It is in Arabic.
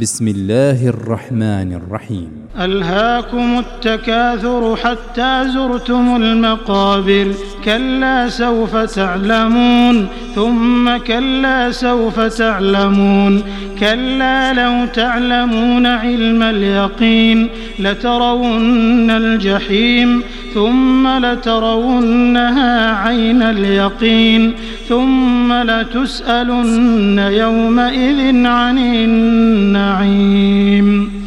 بسم الله الرحمن الرحيم. ألهاكم التكاثر حتى زرتم المقابر، كلا سوف تعلمون ثم كلا سوف تعلمون، كلا لو تعلمون علم اليقين لترون الجحيم ثم لترونها عين اليقين ثم لتسألن يومئذ عن النعيم.